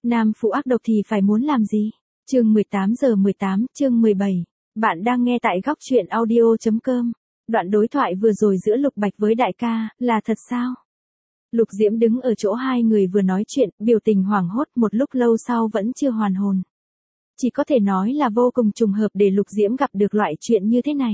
Nam phụ ác độc thì phải muốn làm gì? Chương 18 chương 17. Bạn đang nghe tại góc truyện audio.com. Đoạn đối thoại vừa rồi giữa Lục Bạch với đại ca, là thật sao? Lục Diễm đứng ở chỗ hai người vừa nói chuyện, biểu tình hoảng hốt một lúc lâu sau vẫn chưa hoàn hồn. Chỉ có thể nói là vô cùng trùng hợp để Lục Diễm gặp được loại chuyện như thế này.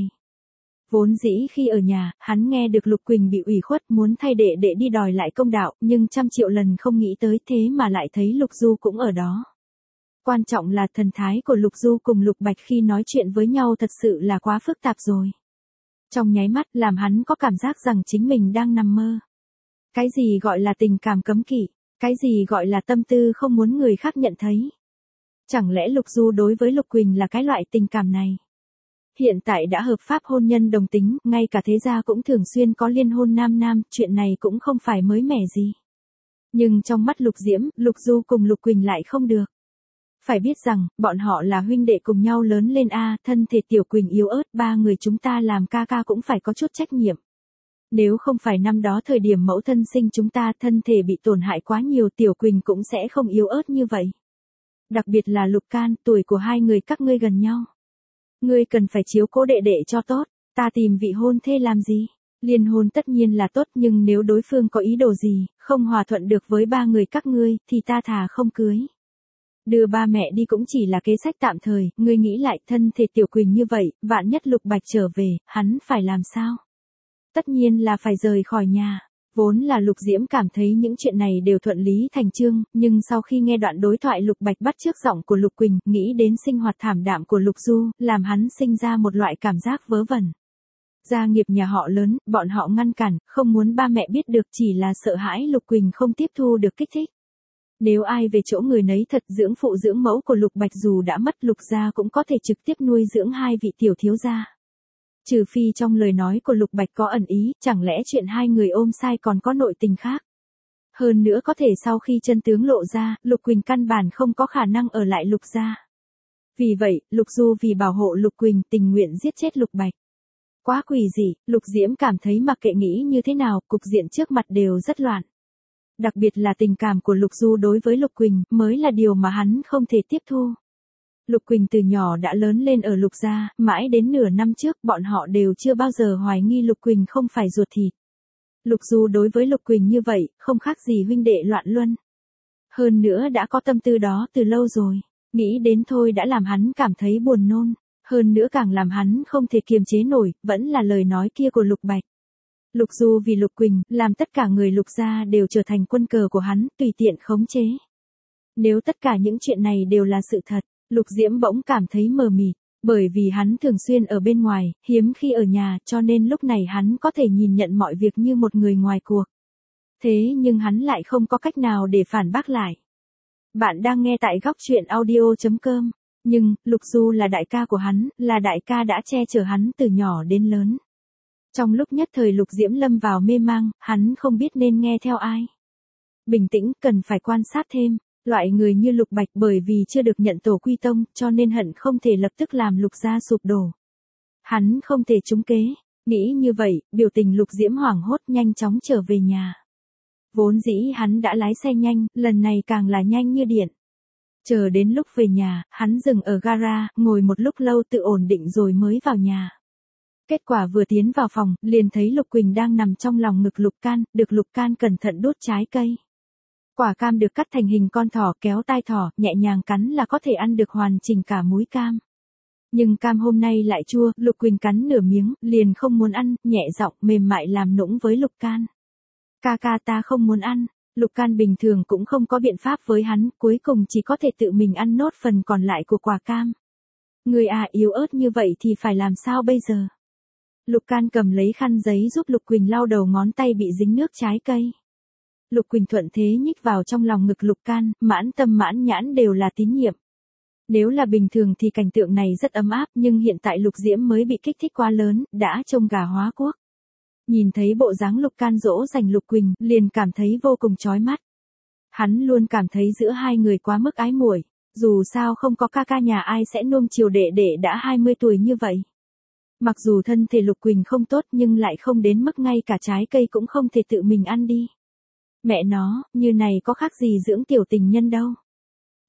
Vốn dĩ khi ở nhà, hắn nghe được Lục Quỳnh bị ủy khuất muốn thay đệ đệ đi đòi lại công đạo, nhưng trăm triệu lần không nghĩ tới thế mà lại thấy Lục Du cũng ở đó. Quan trọng là thần thái của Lục Du cùng Lục Bạch khi nói chuyện với nhau thật sự là quá phức tạp rồi. Trong nháy mắt làm hắn có cảm giác rằng chính mình đang nằm mơ. Cái gì gọi là tình cảm cấm kỵ, cái gì gọi là tâm tư không muốn người khác nhận thấy. Chẳng lẽ Lục Du đối với Lục Quỳnh là cái loại tình cảm này? Hiện tại đã hợp pháp hôn nhân đồng tính, ngay cả thế gia cũng thường xuyên có liên hôn nam nam, chuyện này cũng không phải mới mẻ gì. Nhưng trong mắt Lục Diễm, Lục Du cùng Lục Quỳnh lại không được. Phải biết rằng, bọn họ là huynh đệ cùng nhau lớn lên thân thể Tiểu Quỳnh yếu ớt, ba người chúng ta làm ca ca cũng phải có chút trách nhiệm. Nếu không phải năm đó thời điểm mẫu thân sinh chúng ta thân thể bị tổn hại quá nhiều, Tiểu Quỳnh cũng sẽ không yếu ớt như vậy. Đặc biệt là Lục Can, tuổi của hai người các ngươi gần nhau. Ngươi cần phải chiếu cố đệ đệ cho tốt, ta tìm vị hôn thê làm gì? Liên hôn tất nhiên là tốt, nhưng nếu đối phương có ý đồ gì, không hòa thuận được với ba người các ngươi, thì ta thà không cưới. Đưa ba mẹ đi cũng chỉ là kế sách tạm thời, ngươi nghĩ lại thân thể Tiểu Quỳnh như vậy, vạn nhất Lục Bạch trở về, hắn phải làm sao? Tất nhiên là phải rời khỏi nhà. Vốn là Lục Diễm cảm thấy những chuyện này đều thuận lý thành chương, nhưng sau khi nghe đoạn đối thoại Lục Bạch bắt chước giọng của Lục Quỳnh, nghĩ đến sinh hoạt thảm đạm của Lục Du, làm hắn sinh ra một loại cảm giác vớ vẩn. Gia nghiệp nhà họ lớn, bọn họ ngăn cản, không muốn ba mẹ biết được, chỉ là sợ hãi Lục Quỳnh không tiếp thu được kích thích. Nếu ai về chỗ người nấy thật, dưỡng phụ dưỡng mẫu của Lục Bạch dù đã mất, Lục gia cũng có thể trực tiếp nuôi dưỡng hai vị tiểu thiếu gia. Trừ phi trong lời nói của Lục Bạch có ẩn ý, chẳng lẽ chuyện hai người ôm sai còn có nội tình khác. Hơn nữa có thể sau khi chân tướng lộ ra, Lục Quỳnh căn bản không có khả năng ở lại Lục gia. Vì vậy, Lục Du vì bảo hộ Lục Quỳnh tình nguyện giết chết Lục Bạch. Quá quỷ dị, Lục Diễm cảm thấy mặc kệ nghĩ như thế nào, cục diện trước mặt đều rất loạn. Đặc biệt là tình cảm của Lục Du đối với Lục Quỳnh, mới là điều mà hắn không thể tiếp thu. Lục Quỳnh từ nhỏ đã lớn lên ở Lục gia, mãi đến nửa năm trước bọn họ đều chưa bao giờ hoài nghi Lục Quỳnh không phải ruột thịt. Lục Du đối với Lục Quỳnh như vậy, không khác gì huynh đệ loạn luân. Hơn nữa đã có tâm tư đó từ lâu rồi, nghĩ đến thôi đã làm hắn cảm thấy buồn nôn, hơn nữa càng làm hắn không thể kiềm chế nổi, vẫn là lời nói kia của Lục Bạch. Lục Du vì Lục Quỳnh, làm tất cả người Lục gia đều trở thành quân cờ của hắn, tùy tiện khống chế. Nếu tất cả những chuyện này đều là sự thật, Lục Diễm bỗng cảm thấy mờ mịt, bởi vì hắn thường xuyên ở bên ngoài, hiếm khi ở nhà, cho nên lúc này hắn có thể nhìn nhận mọi việc như một người ngoài cuộc. Thế nhưng hắn lại không có cách nào để phản bác lại. Bạn đang nghe tại góc truyện audio.com. Nhưng, Lục Du là đại ca của hắn, là đại ca đã che chở hắn từ nhỏ đến lớn. Trong lúc nhất thời Lục Diễm lâm vào mê mang, hắn không biết nên nghe theo ai. Bình tĩnh, cần phải quan sát thêm. Loại người như Lục Bạch bởi vì chưa được nhận tổ quy tông, cho nên hận không thể lập tức làm Lục gia sụp đổ. Hắn không thể trúng kế. Nghĩ như vậy, biểu tình Lục Diễm hoảng hốt nhanh chóng trở về nhà. Vốn dĩ hắn đã lái xe nhanh, lần này càng là nhanh như điện. Chờ đến lúc về nhà, hắn dừng ở gara, ngồi một lúc lâu tự ổn định rồi mới vào nhà. Kết quả vừa tiến vào phòng, liền thấy Lục Quỳnh đang nằm trong lòng ngực Lục Can, được Lục Can cẩn thận đút trái cây. Quả cam được cắt thành hình con thỏ, kéo tai thỏ, nhẹ nhàng cắn là có thể ăn được hoàn chỉnh cả múi cam. Nhưng cam hôm nay lại chua, Lục Quỳnh cắn nửa miếng, liền không muốn ăn, nhẹ giọng mềm mại làm nũng với Lục Can. Ca ca ta không muốn ăn. Lục Can bình thường cũng không có biện pháp với hắn, cuối cùng chỉ có thể tự mình ăn nốt phần còn lại của quả cam. Người yếu ớt như vậy thì phải làm sao bây giờ? Lục Can cầm lấy khăn giấy giúp Lục Quỳnh lau đầu ngón tay bị dính nước trái cây. Lục Quỳnh thuận thế nhích vào trong lòng ngực Lục Can, mãn tâm mãn nhãn đều là tín nhiệm. Nếu là bình thường thì cảnh tượng này rất ấm áp, nhưng hiện tại Lục Diễm mới bị kích thích quá lớn, đã trông gà hóa quốc. Nhìn thấy bộ dáng Lục Can dỗ dành Lục Quỳnh, liền cảm thấy vô cùng chói mắt. Hắn luôn cảm thấy giữa hai người quá mức ái muội, dù sao không có ca ca nhà ai sẽ nuông chiều đệ đệ đã 20 tuổi như vậy. Mặc dù thân thể Lục Quỳnh không tốt nhưng lại không đến mức ngay cả trái cây cũng không thể tự mình ăn đi. Mẹ nó, như này có khác gì dưỡng tiểu tình nhân đâu.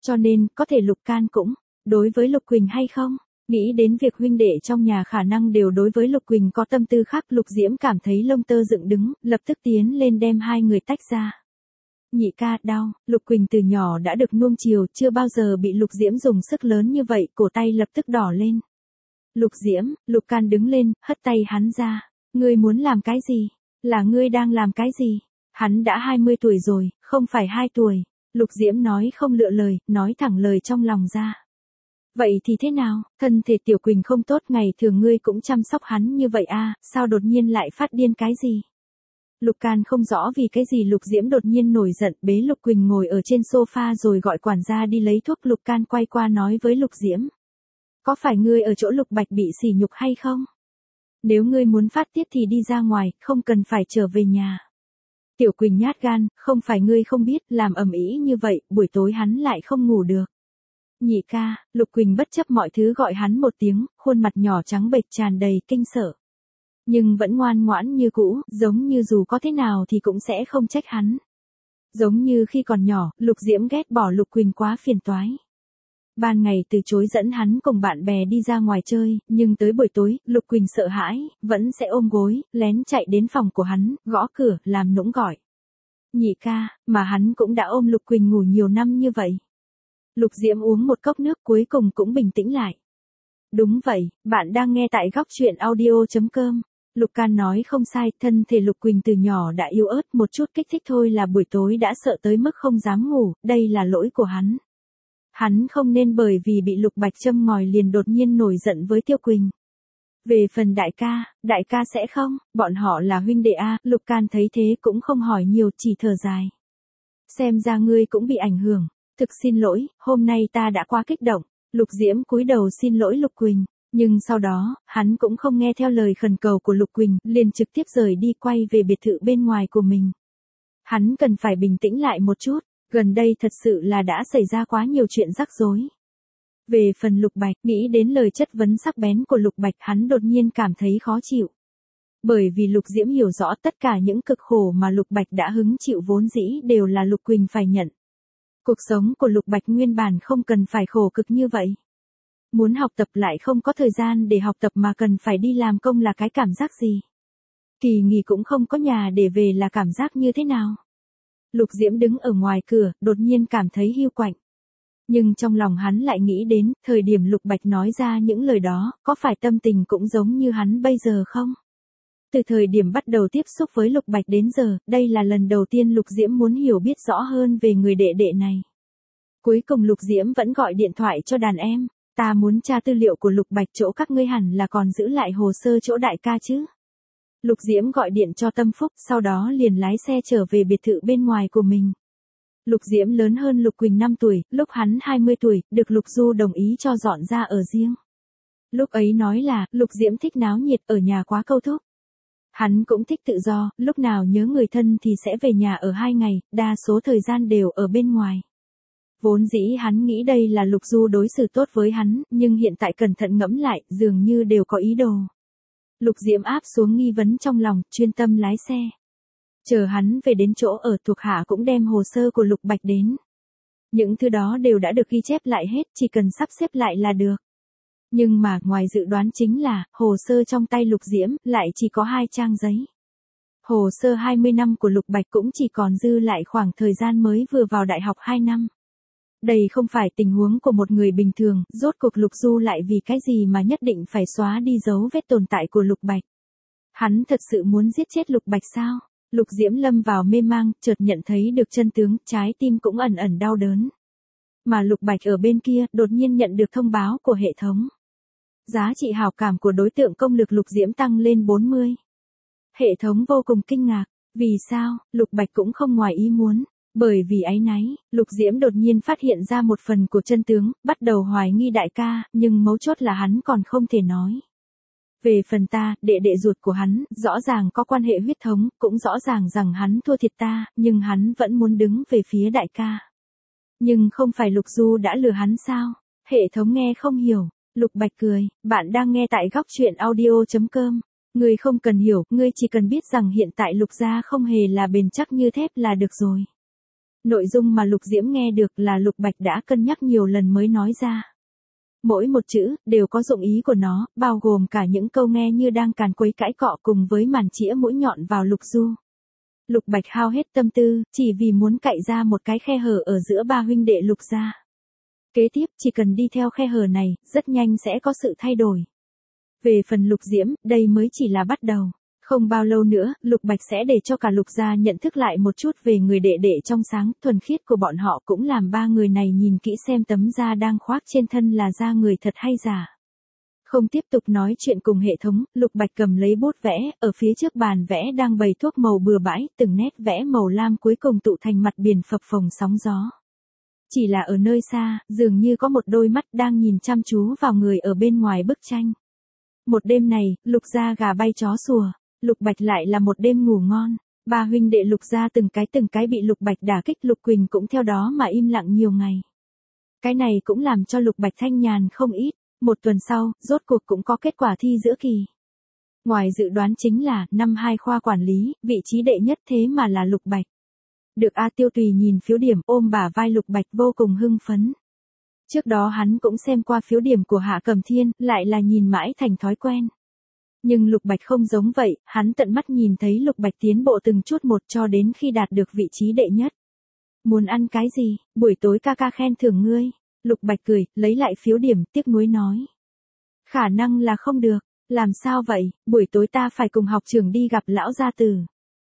Cho nên, có thể Lục Can cũng, đối với Lục Quỳnh hay không? Nghĩ đến việc huynh đệ trong nhà khả năng đều đối với Lục Quỳnh có tâm tư khác, Lục Diễm cảm thấy lông tơ dựng đứng, lập tức tiến lên đem hai người tách ra. Nhị ca, đau. Lục Quỳnh từ nhỏ đã được nuông chiều, chưa bao giờ bị Lục Diễm dùng sức lớn như vậy, cổ tay lập tức đỏ lên. Lục Diễm, Lục Can đứng lên, hất tay hắn ra. Ngươi muốn làm cái gì? Là ngươi đang làm cái gì? Hắn đã 20 tuổi rồi, không phải 2 tuổi. Lục Diễm nói không lựa lời, nói thẳng lời trong lòng ra. Vậy thì thế nào, thân thể Tiểu Quỳnh không tốt, ngày thường ngươi cũng chăm sóc hắn như vậy à, sao đột nhiên lại phát điên cái gì? Lục Can không rõ vì cái gì Lục Diễm đột nhiên nổi giận, bế Lục Quỳnh ngồi ở trên sofa rồi gọi quản gia đi lấy thuốc. Lục Can quay qua nói với Lục Diễm. Có phải ngươi ở chỗ Lục Bạch bị sỉ nhục hay không? Nếu ngươi muốn phát tiết thì đi ra ngoài, không cần phải trở về nhà. Tiểu Quỳnh nhát gan, không phải ngươi không biết, làm ầm ĩ như vậy, buổi tối hắn lại không ngủ được. Nhị ca, Lục Quỳnh bất chấp mọi thứ gọi hắn một tiếng, khuôn mặt nhỏ trắng bệch tràn đầy kinh sợ. Nhưng vẫn ngoan ngoãn như cũ, giống như dù có thế nào thì cũng sẽ không trách hắn. Giống như khi còn nhỏ, Lục Diễm ghét bỏ Lục Quỳnh quá phiền toái. Ban ngày từ chối dẫn hắn cùng bạn bè đi ra ngoài chơi, nhưng tới buổi tối, Lục Quỳnh sợ hãi, vẫn sẽ ôm gối, lén chạy đến phòng của hắn, gõ cửa, làm nũng gọi. Nhị ca, mà hắn cũng đã ôm Lục Quỳnh ngủ nhiều năm như vậy. Lục Diễm uống một cốc nước cuối cùng cũng bình tĩnh lại. Đúng vậy, bạn đang nghe tại góc truyện audio.com. Lục Can nói không sai, thân thể Lục Quỳnh từ nhỏ đã yếu ớt, một chút kích thích thôi là buổi tối đã sợ tới mức không dám ngủ, đây là lỗi của hắn. Hắn không nên bởi vì bị Lục Bạch châm ngòi liền đột nhiên nổi giận với Tiêu Quỳnh. Về phần đại ca sẽ không, bọn họ là huynh đệ a. Lục Can thấy thế cũng không hỏi nhiều, chỉ thở dài. Xem ra ngươi cũng bị ảnh hưởng, thực xin lỗi, hôm nay ta đã quá kích động. Lục Diễm cúi đầu xin lỗi Lục Quỳnh, nhưng sau đó, hắn cũng không nghe theo lời khẩn cầu của Lục Quỳnh, liền trực tiếp rời đi quay về biệt thự bên ngoài của mình. Hắn cần phải bình tĩnh lại một chút. Gần đây thật sự là đã xảy ra quá nhiều chuyện rắc rối. Về phần Lục Bạch, nghĩ đến lời chất vấn sắc bén của Lục Bạch, hắn đột nhiên cảm thấy khó chịu. Bởi vì Lục Diễm hiểu rõ tất cả những cực khổ mà Lục Bạch đã hứng chịu vốn dĩ đều là Lục Quỳnh phải nhận. Cuộc sống của Lục Bạch nguyên bản không cần phải khổ cực như vậy. Muốn học tập lại không có thời gian để học tập mà cần phải đi làm công là cái cảm giác gì? Kỳ nghỉ cũng không có nhà để về là cảm giác như thế nào? Lục Diễm đứng ở ngoài cửa, đột nhiên cảm thấy hiu quạnh. Nhưng trong lòng hắn lại nghĩ đến, thời điểm Lục Bạch nói ra những lời đó, có phải tâm tình cũng giống như hắn bây giờ không? Từ thời điểm bắt đầu tiếp xúc với Lục Bạch đến giờ, đây là lần đầu tiên Lục Diễm muốn hiểu biết rõ hơn về người đệ đệ này. Cuối cùng Lục Diễm vẫn gọi điện thoại cho đàn em, ta muốn tra tư liệu của Lục Bạch, chỗ các ngươi hẳn là còn giữ lại hồ sơ chỗ đại ca chứ. Lục Diễm gọi điện cho Tâm Phúc, sau đó liền lái xe trở về biệt thự bên ngoài của mình. Lục Diễm lớn hơn Lục Quỳnh 5 tuổi, lúc hắn 20 tuổi, được Lục Du đồng ý cho dọn ra ở riêng. Lúc ấy nói là, Lục Diễm thích náo nhiệt, ở nhà quá câu thúc. Hắn cũng thích tự do, lúc nào nhớ người thân thì sẽ về nhà ở 2 ngày, đa số thời gian đều ở bên ngoài. Vốn dĩ hắn nghĩ đây là Lục Du đối xử tốt với hắn, nhưng hiện tại cẩn thận ngẫm lại, dường như đều có ý đồ. Lục Diễm áp xuống nghi vấn trong lòng, chuyên tâm lái xe. Chờ hắn về đến chỗ ở, thuộc hạ cũng đem hồ sơ của Lục Bạch đến. Những thứ đó đều đã được ghi chép lại hết, chỉ cần sắp xếp lại là được. Nhưng mà, ngoài dự đoán chính là, hồ sơ trong tay Lục Diễm, lại chỉ có 2 trang giấy. Hồ sơ 20 năm của Lục Bạch cũng chỉ còn dư lại khoảng thời gian mới vừa vào đại học 2 năm. Đây không phải tình huống của một người bình thường, rốt cuộc Lục Du lại vì cái gì mà nhất định phải xóa đi dấu vết tồn tại của Lục Bạch. Hắn thật sự muốn giết chết Lục Bạch sao? Lục Diễm lâm vào mê mang, chợt nhận thấy được chân tướng, trái tim cũng ẩn ẩn đau đớn. Mà Lục Bạch ở bên kia, đột nhiên nhận được thông báo của hệ thống. Giá trị hảo cảm của đối tượng công lực Lục Diễm tăng lên 40. Hệ thống vô cùng kinh ngạc. Vì sao? Lục Bạch cũng không ngoài ý muốn. Bởi vì áy náy, Lục Diễm đột nhiên phát hiện ra một phần của chân tướng, bắt đầu hoài nghi đại ca, nhưng mấu chốt là hắn còn không thể nói. Về phần ta, đệ đệ ruột của hắn, rõ ràng có quan hệ huyết thống, cũng rõ ràng rằng hắn thua thiệt ta, nhưng hắn vẫn muốn đứng về phía đại ca. Nhưng không phải Lục Du đã lừa hắn sao? Hệ thống nghe không hiểu. Lục Bạch cười, bạn đang nghe tại góc truyện audio.com. Ngươi không cần hiểu, ngươi chỉ cần biết rằng hiện tại Lục gia không hề là bền chắc như thép là được rồi. Nội dung mà Lục Diễm nghe được là Lục Bạch đã cân nhắc nhiều lần mới nói ra. Mỗi một chữ, đều có dụng ý của nó, bao gồm cả những câu nghe như đang càn quấy cãi cọ cùng với màn chĩa mũi nhọn vào Lục Du. Lục Bạch hao hết tâm tư, chỉ vì muốn cạy ra một cái khe hở ở giữa ba huynh đệ Lục gia. Kế tiếp, chỉ cần đi theo khe hở này, rất nhanh sẽ có sự thay đổi. Về phần Lục Diễm, đây mới chỉ là bắt đầu. Không bao lâu nữa, Lục Bạch sẽ để cho cả Lục gia nhận thức lại một chút về người đệ đệ trong sáng, thuần khiết của bọn họ cũng làm ba người này nhìn kỹ xem tấm da đang khoác trên thân là da người thật hay giả. Không tiếp tục nói chuyện cùng hệ thống, Lục Bạch cầm lấy bút vẽ, ở phía trước bàn vẽ đang bày thuốc màu bừa bãi, từng nét vẽ màu lam cuối cùng tụ thành mặt biển phập phồng sóng gió. Chỉ là ở nơi xa, dường như có một đôi mắt đang nhìn chăm chú vào người ở bên ngoài bức tranh. Một đêm này, Lục gia gà bay chó sủa, Lục Bạch lại là một đêm ngủ ngon. Ba huynh đệ Lục gia từng cái bị Lục Bạch đả kích, Lục Quỳnh cũng theo đó mà im lặng nhiều ngày. Cái này cũng làm cho Lục Bạch thanh nhàn không ít. Một tuần sau, rốt cuộc cũng có kết quả thi giữa kỳ. Ngoài dự đoán chính là, năm 2 khoa quản lý, vị trí đệ nhất thế mà là Lục Bạch. Được A Tiêu Tùy nhìn phiếu điểm ôm bả vai Lục Bạch vô cùng hưng phấn. Trước đó hắn cũng xem qua phiếu điểm của Hạ Cẩm Thiên, lại là nhìn mãi thành thói quen. Nhưng Lục Bạch không giống vậy, hắn tận mắt nhìn thấy Lục Bạch tiến bộ từng chút một cho đến khi đạt được vị trí đệ nhất. Muốn ăn cái gì, buổi tối ca ca khen thưởng ngươi. Lục Bạch cười, lấy lại phiếu điểm, tiếc nuối nói. Khả năng là không được, làm sao vậy, buổi tối ta phải cùng học trưởng đi gặp lão gia tử.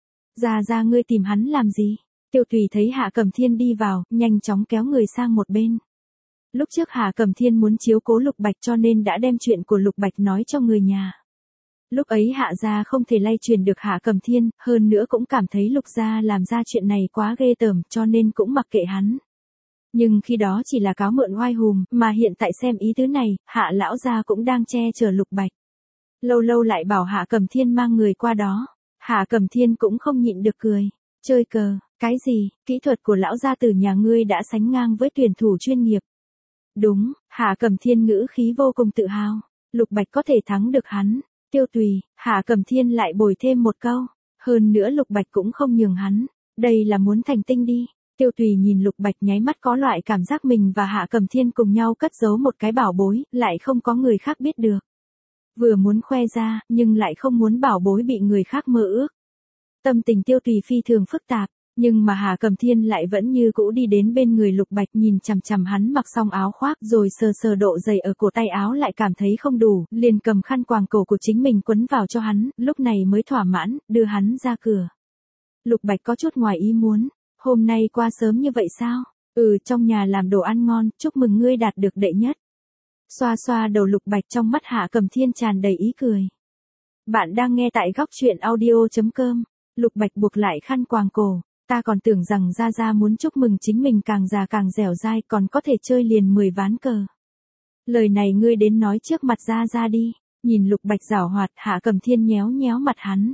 Ra ngươi tìm hắn làm gì? Tiêu Tùy thấy Hạ Cẩm Thiên đi vào, nhanh chóng kéo người sang một bên. Lúc trước Hạ Cẩm Thiên muốn chiếu cố Lục Bạch cho nên đã đem chuyện của Lục Bạch nói cho người nhà. Lúc ấy Hạ gia không thể lay truyền được Hạ Cẩm Thiên, hơn nữa cũng cảm thấy Lục gia làm ra chuyện này quá ghê tởm cho nên cũng mặc kệ hắn. Nhưng khi đó chỉ là cáo mượn oai hùm, mà hiện tại xem ý tứ này, Hạ lão gia cũng đang che chở Lục Bạch. Lâu lâu lại bảo Hạ Cẩm Thiên mang người qua đó. Hạ Cẩm Thiên cũng không nhịn được cười. Chơi cờ, cái gì, kỹ thuật của lão gia tử nhà ngươi đã sánh ngang với tuyển thủ chuyên nghiệp. Đúng, Hạ Cẩm Thiên ngữ khí vô cùng tự hào. Lục Bạch có thể thắng được hắn. Tiêu Tùy, Hạ Cẩm Thiên lại bồi thêm một câu. Hơn nữa Lục Bạch cũng không nhường hắn. Đây là muốn thành tinh đi. Tiêu Tùy nhìn Lục Bạch nháy mắt có loại cảm giác mình và Hạ Cẩm Thiên cùng nhau cất giấu một cái bảo bối, lại không có người khác biết được. Vừa muốn khoe ra, nhưng lại không muốn bảo bối bị người khác mơ ước. Tâm tình Tiêu Tùy phi thường phức tạp, nhưng mà Hạ Cẩm Thiên lại vẫn như cũ đi đến bên người Lục Bạch nhìn chằm chằm hắn mặc xong áo khoác rồi sờ sờ độ dày ở cổ tay áo lại cảm thấy không đủ, liền cầm khăn quàng cổ của chính mình quấn vào cho hắn, lúc này mới thỏa mãn, đưa hắn ra cửa. Lục Bạch có chút ngoài ý muốn. Hôm nay qua sớm như vậy sao? Trong nhà làm đồ ăn ngon, chúc mừng ngươi đạt được đệ nhất. Xoa xoa đầu Lục Bạch trong mắt Hạ Cẩm Thiên tràn đầy ý cười. Bạn đang nghe tại góc truyện audio.com. Lục Bạch buộc lại khăn quàng cổ. Ta còn tưởng rằng Gia muốn chúc mừng chính mình càng già càng dẻo dai còn có thể chơi liền 10 ván cờ. Lời này ngươi đến nói trước mặt Gia đi. Nhìn Lục Bạch giảo hoạt, Hạ Cẩm Thiên nhéo nhéo mặt hắn.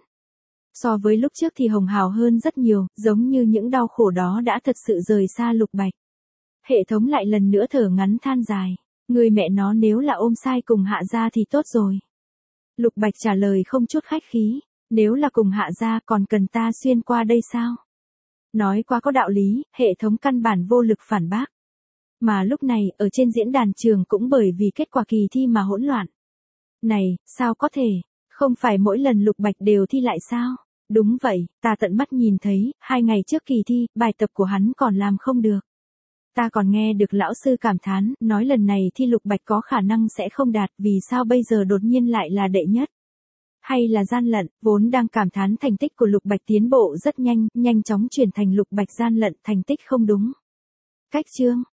So với lúc trước thì hồng hào hơn rất nhiều, giống như những đau khổ đó đã thật sự rời xa Lục Bạch. Hệ thống lại lần nữa thở ngắn than dài. Người mẹ nó nếu là ôm sai cùng Hạ gia thì tốt rồi. Lục Bạch trả lời không chút khách khí. Nếu là cùng Hạ gia còn cần ta xuyên qua đây sao? Nói quá có đạo lý, hệ thống căn bản vô lực phản bác. Mà lúc này, ở trên diễn đàn trường cũng bởi vì kết quả kỳ thi mà hỗn loạn. Này, sao có thể? Không phải mỗi lần Lục Bạch đều thi lại sao? Đúng vậy, ta tận mắt nhìn thấy, 2 ngày trước kỳ thi, bài tập của hắn còn làm không được. Ta còn nghe được lão sư cảm thán, nói lần này thi Lục Bạch có khả năng sẽ không đạt, vì sao bây giờ đột nhiên lại là đệ nhất. Hay là gian lận, vốn đang cảm thán thành tích của Lục Bạch tiến bộ rất nhanh, nhanh chóng chuyển thành Lục Bạch gian lận thành tích không đúng. Cách chương